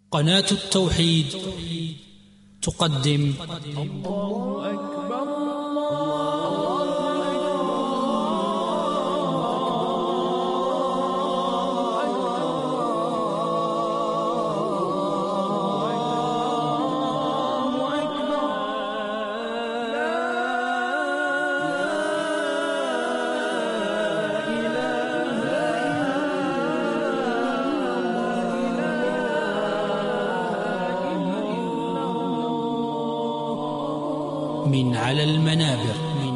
قناة التوحيد تقدم الله أكبر. من على المنابر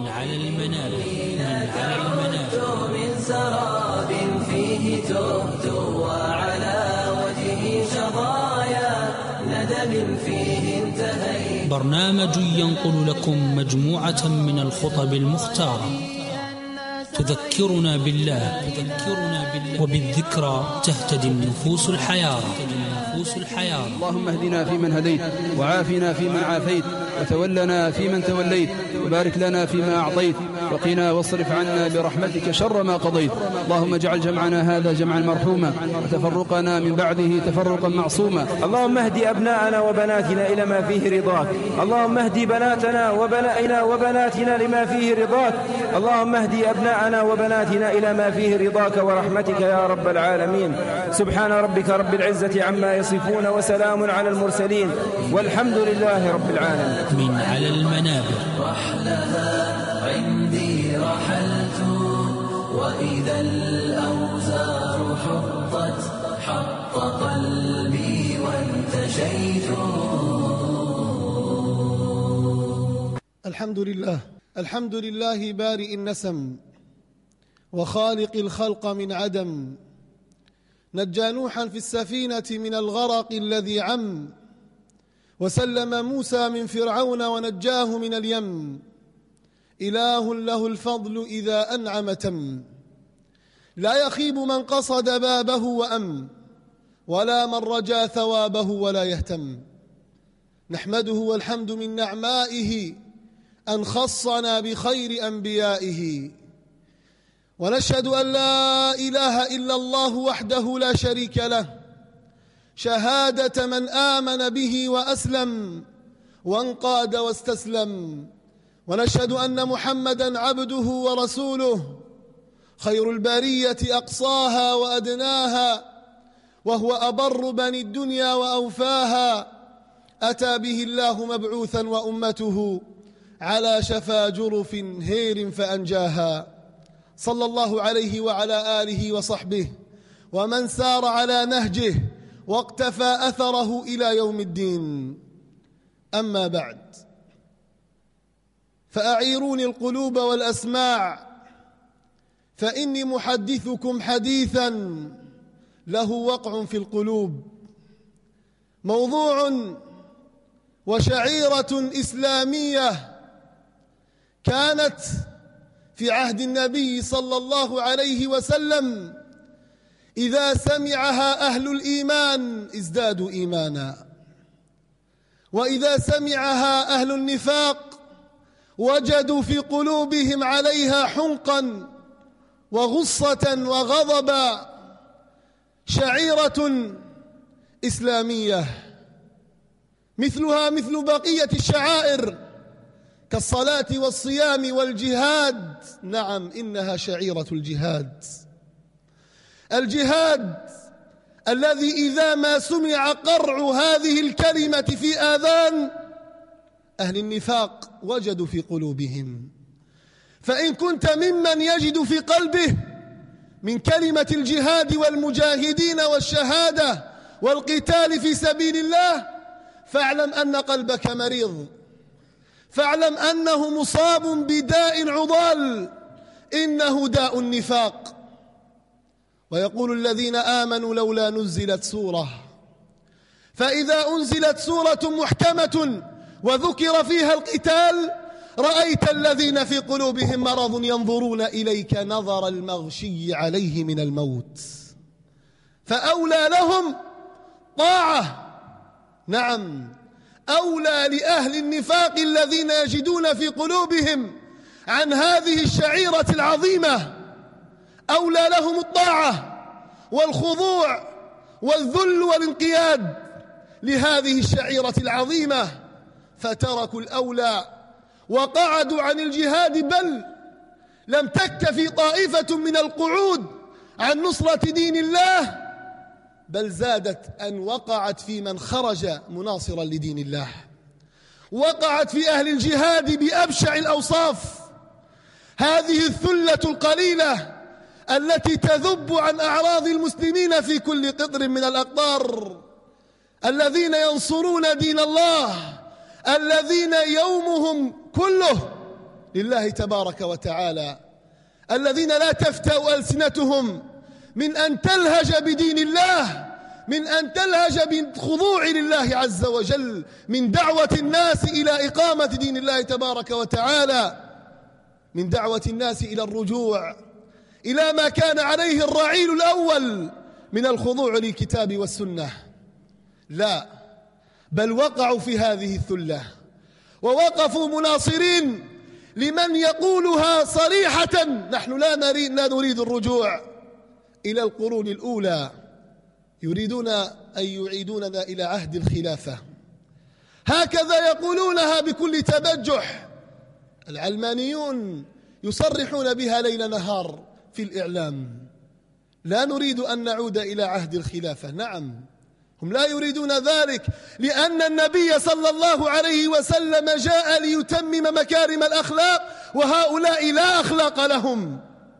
من سراب فيه تهت وعلى وجهه شظايا ندم فيه انتهيت. برنامج ينقل لكم مجموعة من الخطب المختارة تذكرنا بالله وبالذكرى تهتدي النفوس الحيارى. اللهم اهدنا فيمن هديت، وعافنا فيمن عافيت، وتولنا فيمن توليت، وبارك لنا فيما أعطيت، وقنا واصرف عنا برحمتك شر ما قضيت. اللهم اجعل جمعنا هذا جمعا مرحوما، وتفرقنا من بعده تفرقا معصوما. اللهم اهدي أبناءنا وبناتنا إلى ما فيه رضاك. اللهم اهدي بناتنا وبناتنا لما فيه رضاك. اللهم اهدي أبناءنا وبناتنا إلى ما فيه رضاك ورحمتك يا رب العالمين. سبحان ربك رب العزة عما يصفون، وسلام على المرسلين، والحمد لله رب العالمين. من على المنابر. رحلها عندي رحلت، وإذا الأوزار حط قلبي وانتشيت. الحمد لله بارئ النسم وخالق الخلق من عدم، نجى نوحا في السفينة من الغرق الذي عم، وسلم موسى من فرعون ونجاه من اليم. إله له الفضل إذا أنعم تم، لا يخيب من قصد بابه وأم، ولا من رجا ثوابه ولا يهتم. نحمده والحمد من نعمائه أن خصنا بخير أنبيائه، ونشهد أن لا إله إلا الله وحده لا شريك له، شهادة من آمن به وأسلم وانقاد واستسلم. ونشهد أن محمدًا عبده ورسوله، خير البرية أقصاها وأدناها، وهو أبر بني الدنيا وأوفاها. أتى به الله مبعوثا وأمته على شفا جرف هير فأنجاها. صلى الله عليه وعلى آله وصحبه ومن سار على نهجه واقتفى أثره إلى يوم الدين. أما بعد، فأعيروني القلوب والأسماع، فإني محدثكم حديثا له وقع في القلوب، موضوع وشعيرة إسلامية كانت في عهد النبي صلى الله عليه وسلم، إذا سمعها أهل الإيمان ازدادوا إيمانا، وإذا سمعها أهل النفاق وجدوا في قلوبهم عليها حنقا وغصة وغضبا. شعيرة إسلامية مثلها مثل بقية الشعائر كالصلاة والصيام والجهاد. نعم، إنها شعيرة الجهاد، الجهاد الذي إذا ما سمع قرع هذه الكلمة في آذان أهل النفاق وجدوا في قلوبهم. فإن كنت ممن يجد في قلبه من كلمة الجهاد والمجاهدين والشهادة والقتال في سبيل الله، فاعلم أن قلبك مريض، فاعلم أنه مصاب بداء عضال، إنه داء النفاق. ويقول الذين آمنوا لولا نزلت سورة، فإذا أنزلت سورة محكمة وذكر فيها القتال رأيت الذين في قلوبهم مرض ينظرون إليك نظر المغشي عليه من الموت، فأولى لهم طاعة. نعم، أولى لأهل النفاق الذين يجدون في قلوبهم عن هذه الشعيرة العظيمة، أولى لهم الطاعة والخضوع والذل والانقياد لهذه الشعيرة العظيمة فتركوا الأولى وقعدوا عن الجهاد، بل لم تكتفي طائفة من القعود عن نصرة دين الله، بل زادت أن وقعت في من خرج مناصرا لدين الله، وقعت في أهل الجهاد بأبشع الأوصاف. هذه الثلة القليلة التي تذب عن أعراض المسلمين في كل قطر من الأقطار، الذين ينصرون دين الله، الذين يومهم كله لله تبارك وتعالى، الذين لا تفتأ ألسنتهم من أن تلهج بدين الله، من أن تلهج بالخضوع لله عز وجل، من دعوة الناس إلى إقامة دين الله تبارك وتعالى، من دعوة الناس إلى الرجوع إلى ما كان عليه الرعيل الأول من الخضوع للكتاب والسنة. لا، بل وقعوا في هذه الثلة ووقفوا مناصرين لمن يقولها صريحة: نحن لا نريد الرجوع إلى القرون الأولى، يريدون أن يعيدوننا إلى عهد الخلافة. هكذا يقولونها بكل تبجح. العلمانيون يصرحون بها ليل نهار في الإعلام: لا نريد أن نعود إلى عهد الخلافة. نعم، هم لا يريدون ذلك، لأن النبي صلى الله عليه وسلم جاء ليتمم مكارم الأخلاق، وهؤلاء لا أخلاق لهم.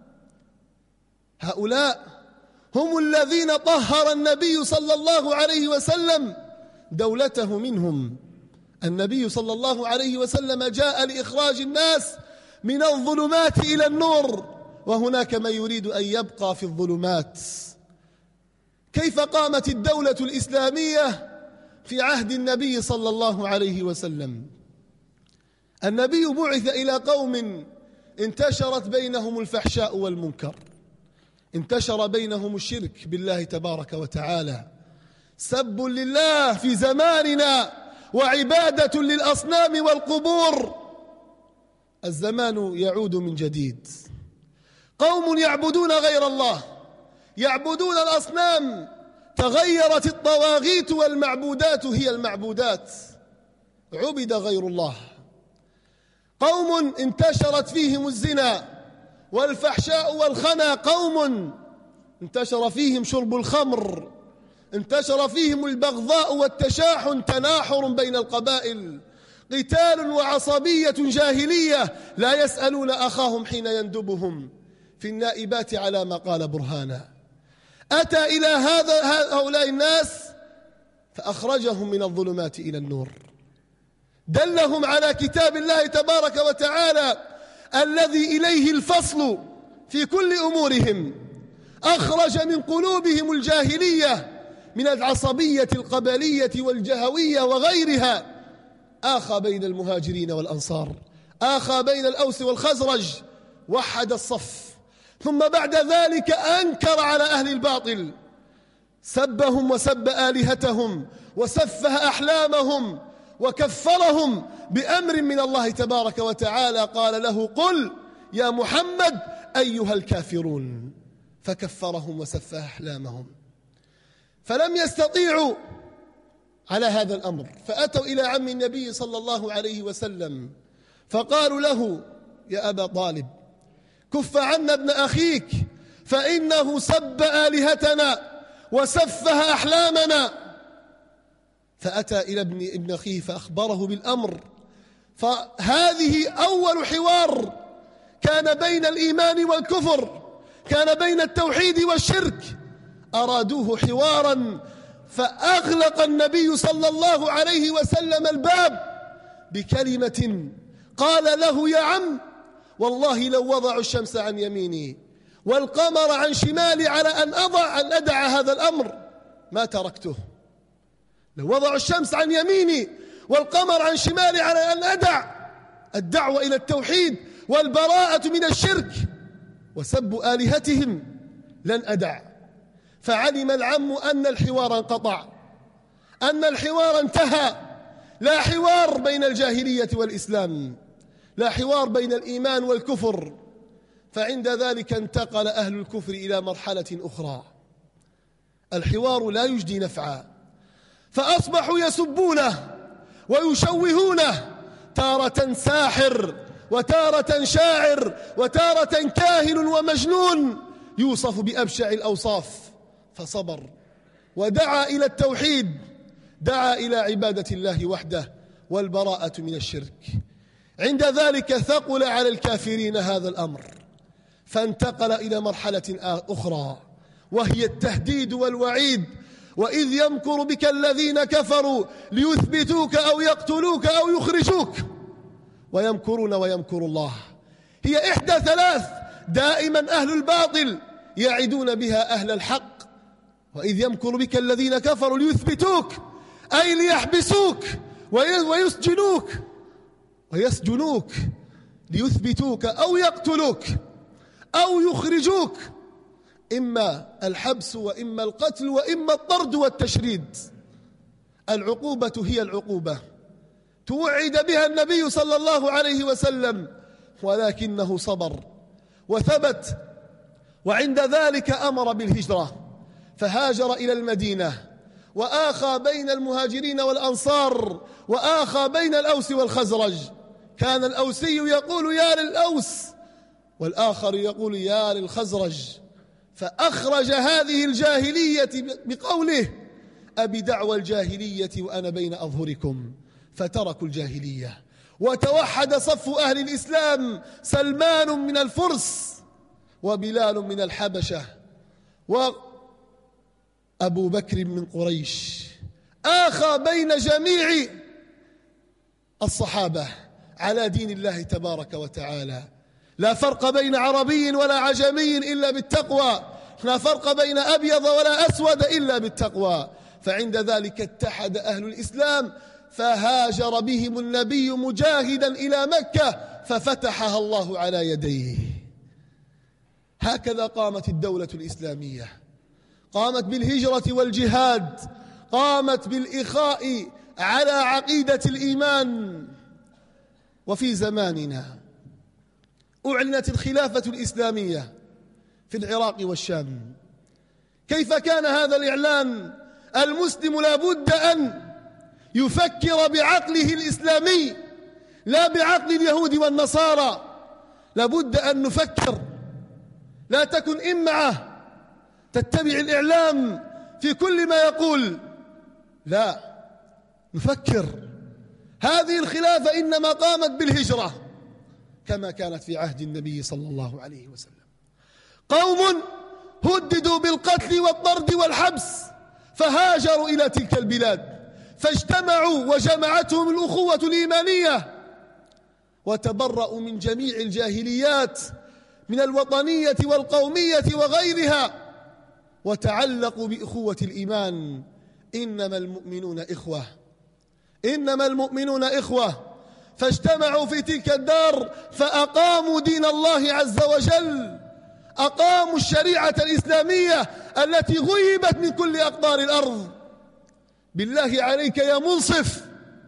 هؤلاء هم الذين طهر النبي صلى الله عليه وسلم دولته منهم. النبي صلى الله عليه وسلم جاء لإخراج الناس من الظلمات إلى النور، وهناك من يريد أن يبقى في الظلمات. كيف قامت الدولة الإسلامية في عهد النبي صلى الله عليه وسلم؟ النبي بعث إلى قوم انتشرت بينهم الفحشاء والمنكر، انتشر بينهم الشرك بالله تبارك وتعالى، سب لله في زماننا وعبادة للأصنام والقبور. الزمان يعود من جديد، قوم يعبدون غير الله، يعبدون الأصنام، تغيرت الطواغيت والمعبودات هي المعبودات، عبد غير الله. قوم انتشرت فيهم الزنا والفحشاء والخنا، قوم انتشر فيهم شرب الخمر، انتشر فيهم البغضاء والتشاحن، تناحر بين القبائل، قتال وعصبية جاهلية، لا يسألون أخاهم حين يندبهم في النائبات على ما قال برهانا. أتى إلى هؤلاء الناس فأخرجهم من الظلمات إلى النور، دلهم على كتاب الله تبارك وتعالى الذي إليه الفصل في كل أمورهم، أخرج من قلوبهم الجاهلية من العصبية القبلية والجهوية وغيرها، آخى بين المهاجرين والأنصار، آخى بين الأوس والخزرج، وحد الصف. ثم بعد ذلك أنكر على أهل الباطل، سبهم وسب آلهتهم وسفه أحلامهم وكفرهم بأمر من الله تبارك وتعالى. قال له: قل يا محمد أيها الكافرون، فكفرهم وسفه أحلامهم. فلم يستطيعوا على هذا الأمر، فأتوا إلى عم النبي صلى الله عليه وسلم فقالوا له: يا أبا طالب، كف عنا ابن أخيك، فإنه سب آلهتنا وسفه أحلامنا. فأتى إلى ابن أخيه فأخبره بالأمر. فهذه أول حوار كان بين الإيمان والكفر، كان بين التوحيد والشرك، أرادوه حوارا، فأغلق النبي صلى الله عليه وسلم الباب بكلمة قال له: يا عم، والله لو وضعوا الشمس عن يميني والقمر عن شمالي على أن أدع هذا الأمر ما تركته. لو وضعوا الشمس عن يميني والقمر عن شمالي على أن أدع الدعوة إلى التوحيد والبراءة من الشرك وسب آلهتهم لن أدع. فعلم العم أن الحوار انقطع، أن الحوار انتهى، لا حوار بين الجاهلية والإسلام، لا حوار بين الإيمان والكفر. فعند ذلك انتقل أهل الكفر إلى مرحلة أخرى، الحوار لا يجدي نفعا، فأصبحوا يسبونه ويشوهونه، تارة ساحر وتارة شاعر وتارة كاهن ومجنون، يوصف بأبشع الأوصاف، فصبر ودعا إلى التوحيد، دعا إلى عبادة الله وحده والبراءة من الشرك. عند ذلك ثقل على الكافرين هذا الأمر، فانتقل إلى مرحلة أخرى وهي التهديد والوعيد. وإذ يمكر بك الذين كفروا ليثبتوك أو يقتلوك أو يخرجوك ويمكرون ويمكر الله. هي إحدى ثلاث، دائما أهل الباطل يعدون بها أهل الحق. وإذ يمكر بك الذين كفروا ليثبتوك أي ليحبسوك ويسجنوك ليثبتوك أو يقتلوك أو يخرجوك، إما الحبس وإما القتل وإما الطرد والتشريد. العقوبة هي العقوبة توعد بها النبي صلى الله عليه وسلم، ولكنه صبر وثبت. وعند ذلك أمر بالهجرة، فهاجر إلى المدينة وآخى بين المهاجرين والأنصار وآخى بين الأوس والخزرج. كان الأوسي يقول يا للأوس والآخر يقول يا للخزرج، فأخرج هذه الجاهلية بقوله أبي دعوى الجاهلية وأنا بين أظهركم، فتركوا الجاهلية وتوحد صف أهل الإسلام، سلمان من الفرس وبلال من الحبشة وأبو بكر من قريش. آخى بين جميع الصحابة على دين الله تبارك وتعالى. لا فرق بين عربي ولا عجمي إلا بالتقوى، لا فرق بين أبيض ولا أسود إلا بالتقوى. فعند ذلك اتحد أهل الإسلام، فهاجر بهم النبي مجاهدا إلى مكة ففتحها الله على يديه. هكذا قامت الدولة الإسلامية، قامت بالهجرة والجهاد، قامت بالإخاء على عقيدة الإيمان. وفي زماننا أعلنت الخلافة الإسلامية في العراق والشام. كيف كان هذا الإعلان؟ المسلم لا بد أن يفكر بعقله الإسلامي لا بعقل اليهود والنصارى. لا بد أن نفكر، لا تكن إمعة تتبع الإعلام في كل ما يقول، لا، نفكر. هذه الخلافة إنما قامت بالهجرة كما كانت في عهد النبي صلى الله عليه وسلم. قوم هددوا بالقتل والطرد والحبس فهاجروا إلى تلك البلاد، فاجتمعوا وجمعتهم الأخوة الإيمانية وتبرأوا من جميع الجاهليات من الوطنية والقومية وغيرها، وتعلقوا بأخوة الإيمان. إنما المؤمنون إخوة، إنما المؤمنون إخوة. فاجتمعوا في تلك الدار فأقاموا دين الله عز وجل، أقاموا الشريعة الإسلامية التي غيبت من كل أقطار الأرض. بالله عليك يا منصف،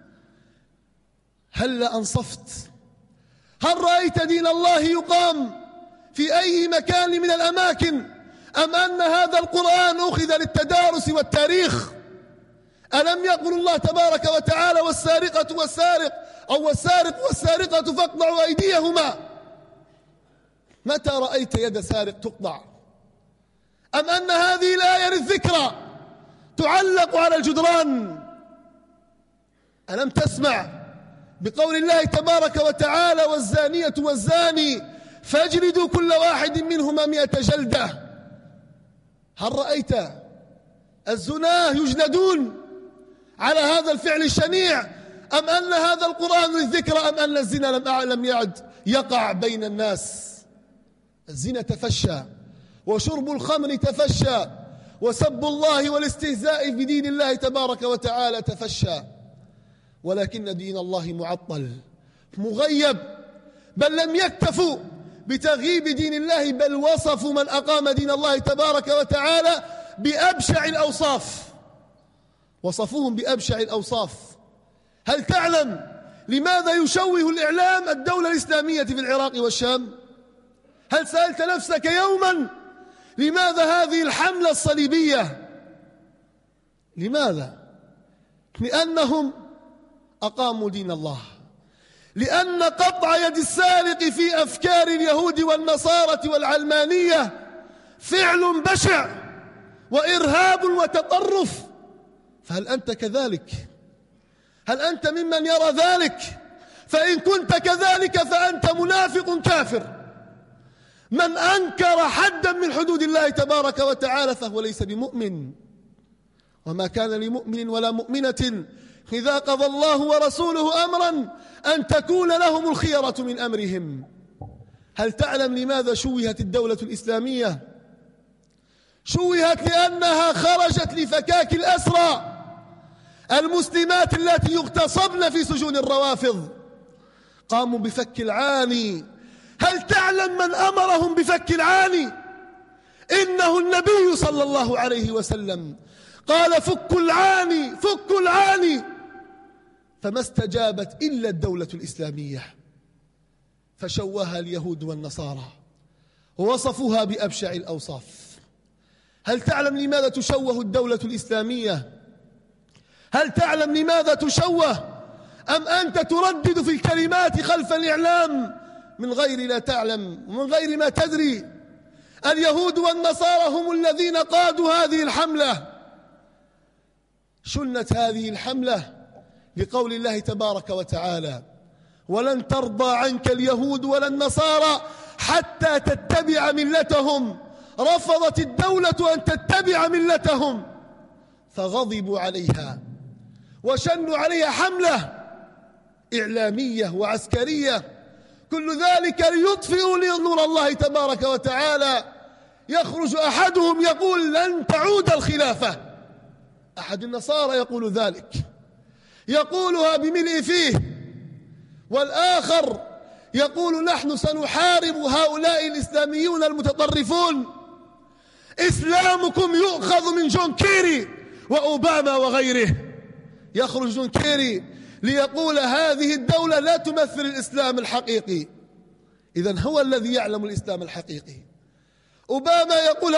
هل أنصفت؟ هل رأيت دين الله يقام في أي مكان من الأماكن، أم أن هذا القرآن أخذ للتدارس والتاريخ؟ ألم يقل الله تبارك وتعالى والسارقة والسارق أو والسارق والسارقة فاقطعوا أيديهما؟ متى رأيت يد سارق تقطع؟ أم أن هذه الآية للذكرى تعلق على الجدران؟ ألم تسمع بقول الله تبارك وتعالى والزانية والزاني فاجلدوا كل واحد منهما 100 جلدة؟ هل رأيت الزناه يجلدون على هذا الفعل الشنيع؟ أم أن هذا القرآن للذكرى؟ أم أن الزنا لم يعد يقع بين الناس؟ الزنا تفشى، وشرب الخمر تفشى، وسب الله والاستهزاء بدين الله تبارك وتعالى تفشى. ولكن دين الله معطل مغيب، بل لم يكتفوا بتغييب دين الله، بل وصفوا من أقام دين الله تبارك وتعالى بأبشع الأوصاف، وصفوهم بأبشع الأوصاف. هل تعلم لماذا يشوه الإعلام الدولة الإسلامية في العراق والشام؟ هل سألت نفسك يوما لماذا هذه الحملة الصليبية؟ لماذا؟ لأنهم أقاموا دين الله، لأن قطع يد السارق في أفكار اليهود والنصارى والعلمانية فعل بشع وإرهاب وتطرف. فهل أنت كذلك؟ هل أنت ممن يرى ذلك؟ فإن كنت كذلك فأنت منافق كافر. من أنكر حدا من حدود الله تبارك وتعالى فهو ليس بمؤمن. وما كان لمؤمن ولا مؤمنة إذا قضى الله ورسوله أمرا أن تكون لهم الخيرة من أمرهم. هل تعلم لماذا شوهت الدولة الإسلامية؟ شوهت لأنها خرجت لفكاك الأسرى المسلمات التي يغتصبن في سجون الروافض. قاموا بفك العاني. هل تعلم من أمرهم بفك العاني؟ إنه النبي صلى الله عليه وسلم قال فكوا العاني فكوا العاني، فما استجابت إلا الدولة الإسلامية، فشوهها اليهود والنصارى ووصفوها بأبشع الأوصاف. هل تعلم لماذا تشوه الدولة الإسلامية؟ هل تعلم لماذا تشوه؟ أم أنت تردد في الكلمات خلف الإعلام من غير لا تعلم ومن غير ما تدري؟ اليهود والنصارى هم الذين قادوا هذه الحملة. شنت هذه الحملة لقول الله تبارك وتعالى: ولن ترضى عنك اليهود ولا النصارى حتى تتبع ملتهم. رفضت الدولة أن تتبع ملتهم فغضبوا عليها وشنوا عليها حملة إعلامية وعسكرية، كل ذلك ليطفئوا نور الله تبارك وتعالى. يخرج أحدهم يقول لن تعود الخلافة، أحد النصارى يقول ذلك، يقولها بملء فيه، والآخر يقول نحن سنحارب هؤلاء الإسلاميون المتطرفون. إسلامكم يؤخذ من جون كيري وأوباما وغيره. يخرج جون كيري ليقول هذه الدولة لا تمثل الإسلام الحقيقي، إذن هو الذي يعلم الإسلام الحقيقي. أوباما يقول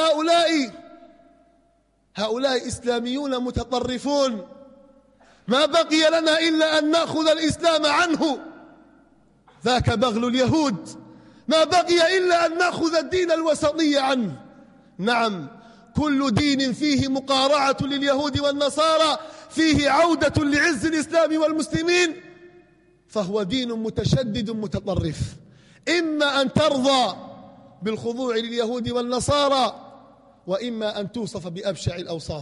هؤلاء إسلاميون متطرفون، ما بقي لنا إلا أن نأخذ الإسلام عنه، ذاك بغل اليهود، ما بقي إلا أن نأخذ الدين الوسطي عنه. نعم، كل دين فيه مقارعة لليهود والنصارى فيه عودة لعز الإسلام والمسلمين فهو دين متشدد متطرف. إما أن ترضى بالخضوع لليهود والنصارى وإما أن توصف بأبشع الأوصاف.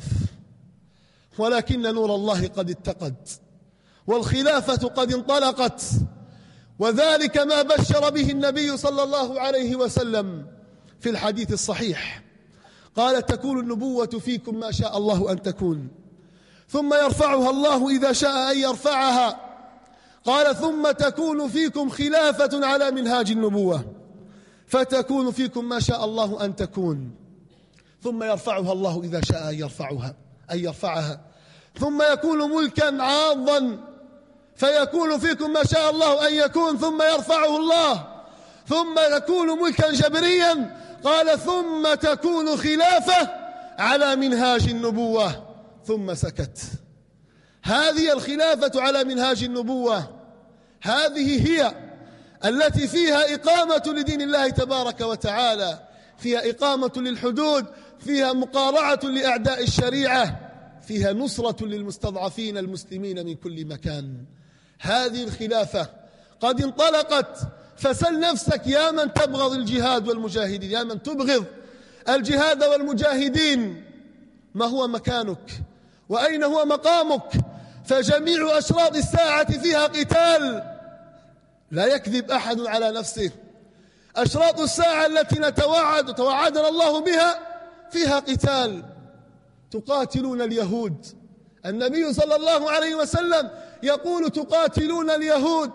ولكن نور الله قد اتقد والخلافة قد انطلقت، وذلك ما بشر به النبي صلى الله عليه وسلم في الحديث الصحيح. قال: تكون النبوة فيكم ما شاء الله أن تكون، ثم يرفعها الله إذا شاء أن يرفعها. قال: ثم تكون فيكم خلافة على منهاج النبوة، فتكون فيكم ما شاء الله أن تكون، ثم يرفعها الله إذا شاء أن يرفعها، ثم يكون ملكا عاضا، فيكون فيكم ما شاء الله أن يكون، ثم يرفعه الله، ثم يكون ملكا جبريا. قال: ثم تكون خلافة على منهاج النبوة، ثم سكت. هذه الخلافة على منهاج النبوة، هذه هي التي فيها إقامة لدين الله تبارك وتعالى، فيها إقامة للحدود، فيها مقارعة لأعداء الشريعة، فيها نصرة للمستضعفين المسلمين من كل مكان. هذه الخلافة قد انطلقت، فسل نفسك يا من تبغض الجهاد والمجاهدين، يا من تبغض الجهاد والمجاهدين، ما هو مكانك وأين هو مقامك؟ فجميع أشراط الساعة فيها قتال، لا يكذب أحد على نفسه. أشراط الساعة التي توعدنا الله بها فيها قتال. تقاتلون اليهود، النبي صلى الله عليه وسلم يقول: تقاتلون اليهود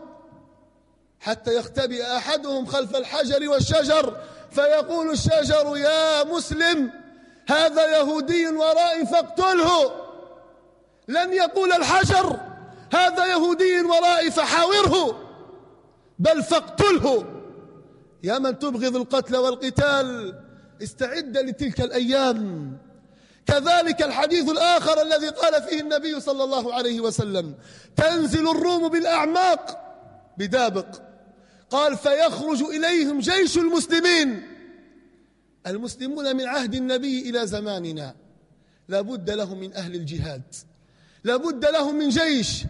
حتى يختبئ أحدهم خلف الحجر والشجر، فيقول الشجر: يا مسلم هذا يهودي ورائي فاقتله. لن يقول الحجر: هذا يهودي ورائي فحاوره، بل فاقتله. يا من تبغض القتل والقتال، استعد لتلك الأيام. كذلك الحديث الآخر الذي قال فيه النبي صلى الله عليه وسلم: تنزل الروم بالأعماق بدابق، قال: فيخرج إليهم جيش المسلمين. المسلمون من عهد النبي إلى زماننا لا بد لهم من أهل الجهاد، لا بد لهم من جيش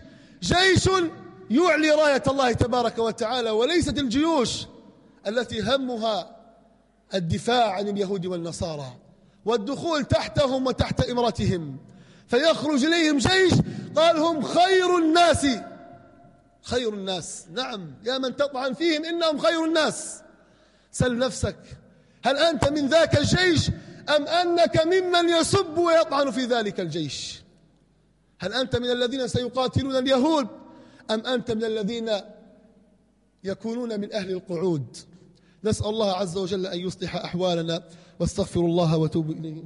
يعلي راية الله تبارك وتعالى، وليست الجيوش التي همها الدفاع عن اليهود والنصارى والدخول تحتهم وتحت إمرتهم. فيخرج إليهم جيش قال: هم خير الناس. خير الناس، نعم، يا من تطعن فيهم إنهم خير الناس. سل نفسك، هل أنت من ذاك الجيش أم أنك ممن يسب ويطعن في ذلك الجيش؟ هل أنت من الذين سيقاتلون اليهود أم أنت من الذين يكونون من أهل القعود؟ نسأل الله عز وجل أن يصلح أحوالنا، واستغفر الله وتوب إليه.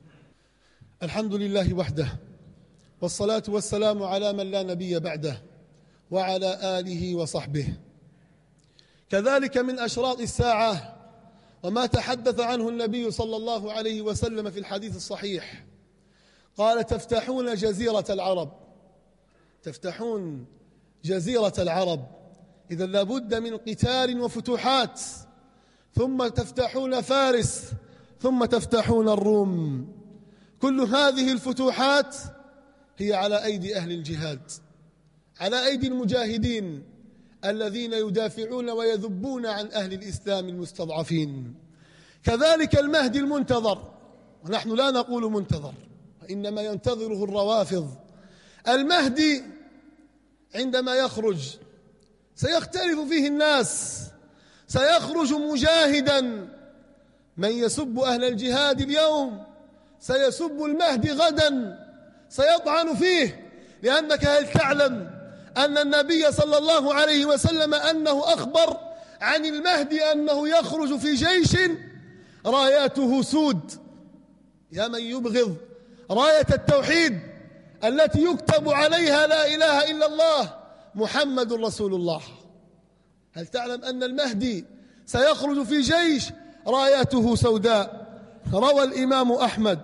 الحمد لله وحده، والصلاة والسلام على من لا نبي بعده وعلى آله وصحبه. كذلك من أشراط الساعة وما تحدث عنه النبي صلى الله عليه وسلم في الحديث الصحيح، قال: تفتحون جزيرة العرب، تفتحون جزيرة العرب، إذا لابد من قتال وفتوحات، ثم تفتحون فارس، ثم تفتحون الروم. كل هذه الفتوحات هي على أيدي أهل الجهاد، على أيدي المجاهدين الذين يدافعون ويذبون عن أهل الإسلام المستضعفين. كذلك المهدي المنتظر، ونحن لا نقول منتظر، وإنما ينتظره الروافض. المهدي عندما يخرج سيختلف فيه الناس، سيخرج مجاهدا. من يسب أهل الجهاد اليوم سيسب المهدي غدا، سيطعن فيه. لأنك هل تعلم أن النبي صلى الله عليه وسلم أنه أخبر عن المهدي أنه يخرج في جيش راياته سود؟ يا من يبغض راية التوحيد التي يكتب عليها لا إله إلا الله محمد رسول الله، هل تعلم أن المهدي سيخرج في جيش راياته سوداء؟ روى الإمام أحمد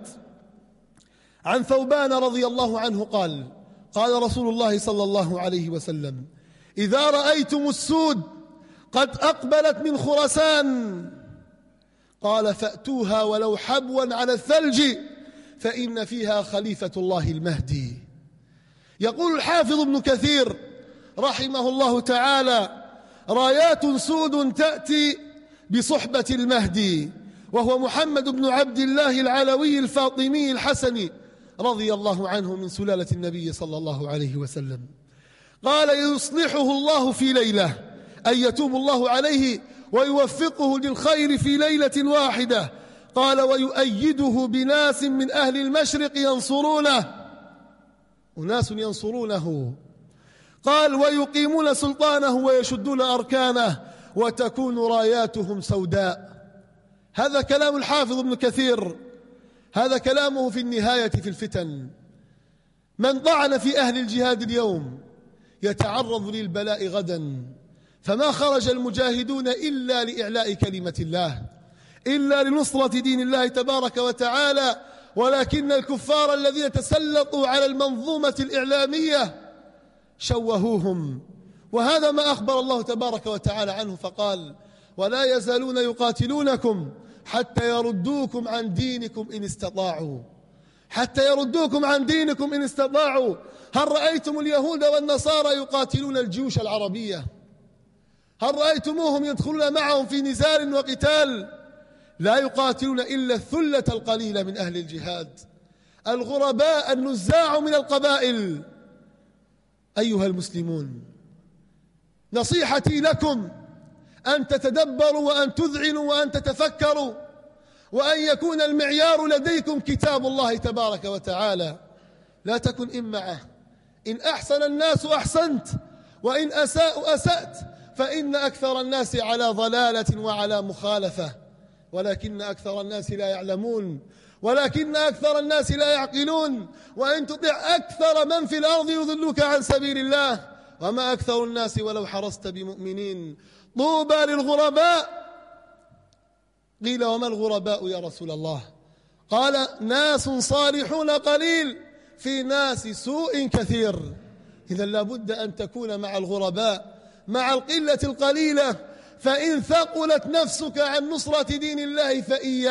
عن ثوبان رضي الله عنه قال: قال رسول الله صلى الله عليه وسلم: إذا رأيتم السود قد أقبلت من خراسان، قال: فأتوها ولو حبوا على الثلج فإن فيها خليفة الله المهدي. يقول الحافظ ابن كثير رحمه الله تعالى: رايات سود تأتي بصحبة المهدي، وهو محمد بن عبد الله العلوي الفاطمي الحسني رضي الله عنه من سلالة النبي صلى الله عليه وسلم. قال: يصلحه الله في ليلة، أي يتوب الله عليه ويوفقه للخير في ليلة واحدة. قال: ويؤيده بناس من أهل المشرق ينصرونه، أناس ينصرونه. قال: ويقيمون سلطانه ويشدون أركانه وتكون راياتهم سوداء. هذا كلام الحافظ ابن كثير، هذا كلامه في النهاية في الفتن. من طعن في أهل الجهاد اليوم يتعرض للبلاء غدا. فما خرج المجاهدون إلا لإعلاء كلمة الله، إلا لنصرة دين الله تبارك وتعالى، ولكن الكفار الذين تسلطوا على المنظومة الإعلامية شوهوهم. وهذا ما أخبر الله تبارك وتعالى عنه فقال: ولا يزالون يقاتلونكم حتى يردوكم عن دينكم إن استطاعوا، حتى يردوكم عن دينكم إن استطاعوا. هل رأيتم اليهود والنصارى يقاتلون الجيوش العربية؟ هل رأيتموهم يدخلون معهم في نزال وقتال؟ لا يقاتلون إلا الثلة القليلة من أهل الجهاد، الغرباء النزاع من القبائل. أيها المسلمون، نصيحتي لكم أن تتدبروا وأن تذعنوا وأن تتفكروا، وأن يكون المعيار لديكم كتاب الله تبارك وتعالى. لا تكن إمعة، إن أحسن الناس أحسنت، وإن أساءوا أسأت، فإن أكثر الناس على ضلالة وعلى مخالفة، ولكن أكثر الناس لا يعلمون، ولكن أكثر الناس لا يعقلون. وإن تطع أكثر من في الأرض يضلوك عن سبيل الله، وما أكثر الناس ولو حرصت بمؤمنين. طوبى للغرباء. قيل: وما الغرباء يا رسول الله؟ قال ناس صالحون قليل في ناس سوء كثير. إذا لابد أن تكون مع الغرباء، مع القلة القليلة. فإن ثقلت نفسك عن نصرة دين الله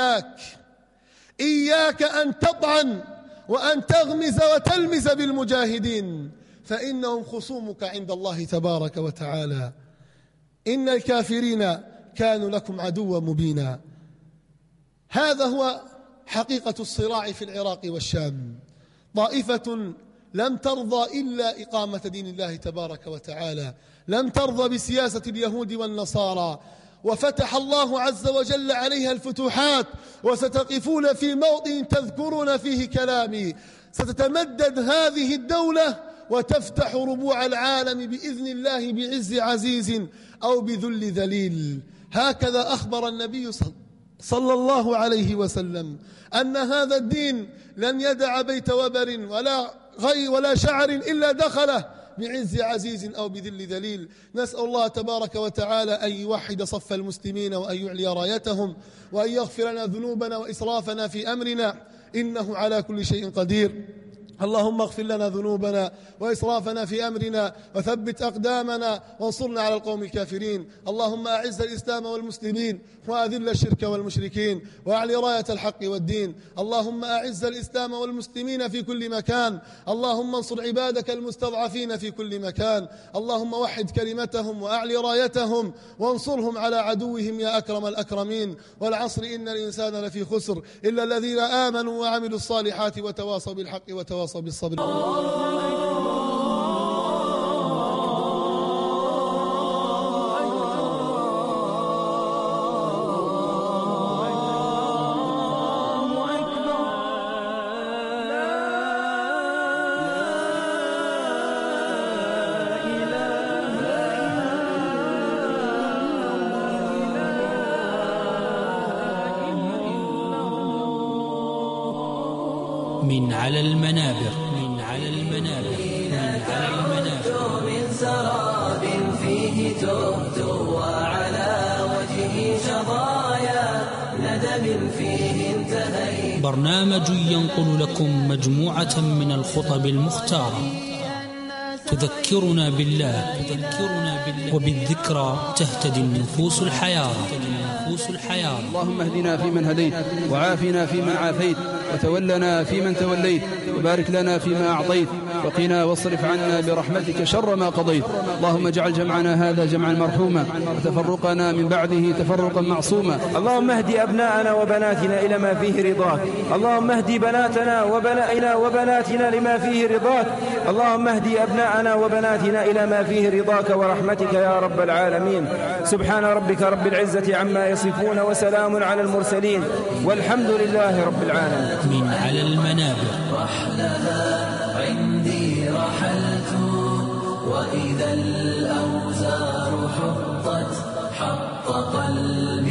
إياك أن تطعن وأن تغمز وتلمز بالمجاهدين، فإنهم خصومك عند الله تبارك وتعالى. إن الكافرين كانوا لكم عدوا مبينا. هذا هو حقيقة الصراع في العراق والشام. طائفة لم ترضى إلا إقامة دين الله تبارك وتعالى، لم ترضى بسياسة اليهود والنصارى، وفتح الله عز وجل عليها الفتوحات. وستقفون في موطن تذكرون فيه كلامي. ستتمدد هذه الدولة وتفتح ربوع العالم بإذن الله بعز عزيز أو بذل ذليل. هكذا أخبر النبي صلى الله عليه وسلم أن هذا الدين لن يدع بيت وبر ولا شعر إلا دخله بعز عزيز أو بذل ذليل. نسأل الله تبارك وتعالى أن يوحد صف المسلمين وأن يعلي رايتهم وأن يغفر لنا ذنوبنا وإسرافنا في أمرنا، إنه على كل شيء قدير. اللهم اغفر لنا ذنوبنا وإسرافنا في أمرنا وثبت أقدامنا وانصرنا على القوم الكافرين. اللهم أعز الإسلام والمسلمين وأذل الشرك والمشركين وأعلي راية الحق والدين. اللهم أعز الإسلام والمسلمين في كل مكان. اللهم انصر عبادك المستضعفين في كل مكان. اللهم وحد كلمتهم وأعلي رايتهم وانصرهم على عدوهم يا أكرم الأكرمين. والعصر إن الإنسان لفي خسر إلا الذين آمنوا وعملوا الصالحات وتواصوا بالحق وتواصوا بالصبر. من على المنابر من سراب فيه تهت وعلى وجهه شظايا ندم فيه انتهيت. برنامج ينقل لكم مجموعة من الخطب المختارة تذكرنا بالله وبالذكرى تهتدي النفوس الحيارى. اللهم اهدنا فيمن هديت، وعافنا فيمن عافيت، وتولنا فيمن توليت، وبارك لنا فيما أعطيت، وقنا واصرف عنا برحمتك شر ما قضيت. اللهم اجعل جمعنا هذا جمعا مرحوما، وتفرقنا من بعده تفرقا معصوما. اللهم اهد أبناءنا وبناتنا إلى ما فيه رضاك. اللهم اهد بناتنا وبناتنا لما فيه رضاك. اللهم اهد أبناءنا وبناتنا إلى ما فيه رضاك ورحمتك يا رب العالمين. سبحان ربك رب العزة عما يصفون وسلام على المرسلين والحمد لله رب العالمين. من على المنابر. رحلها عندي رحلت وإذا الأوزار حط قلبي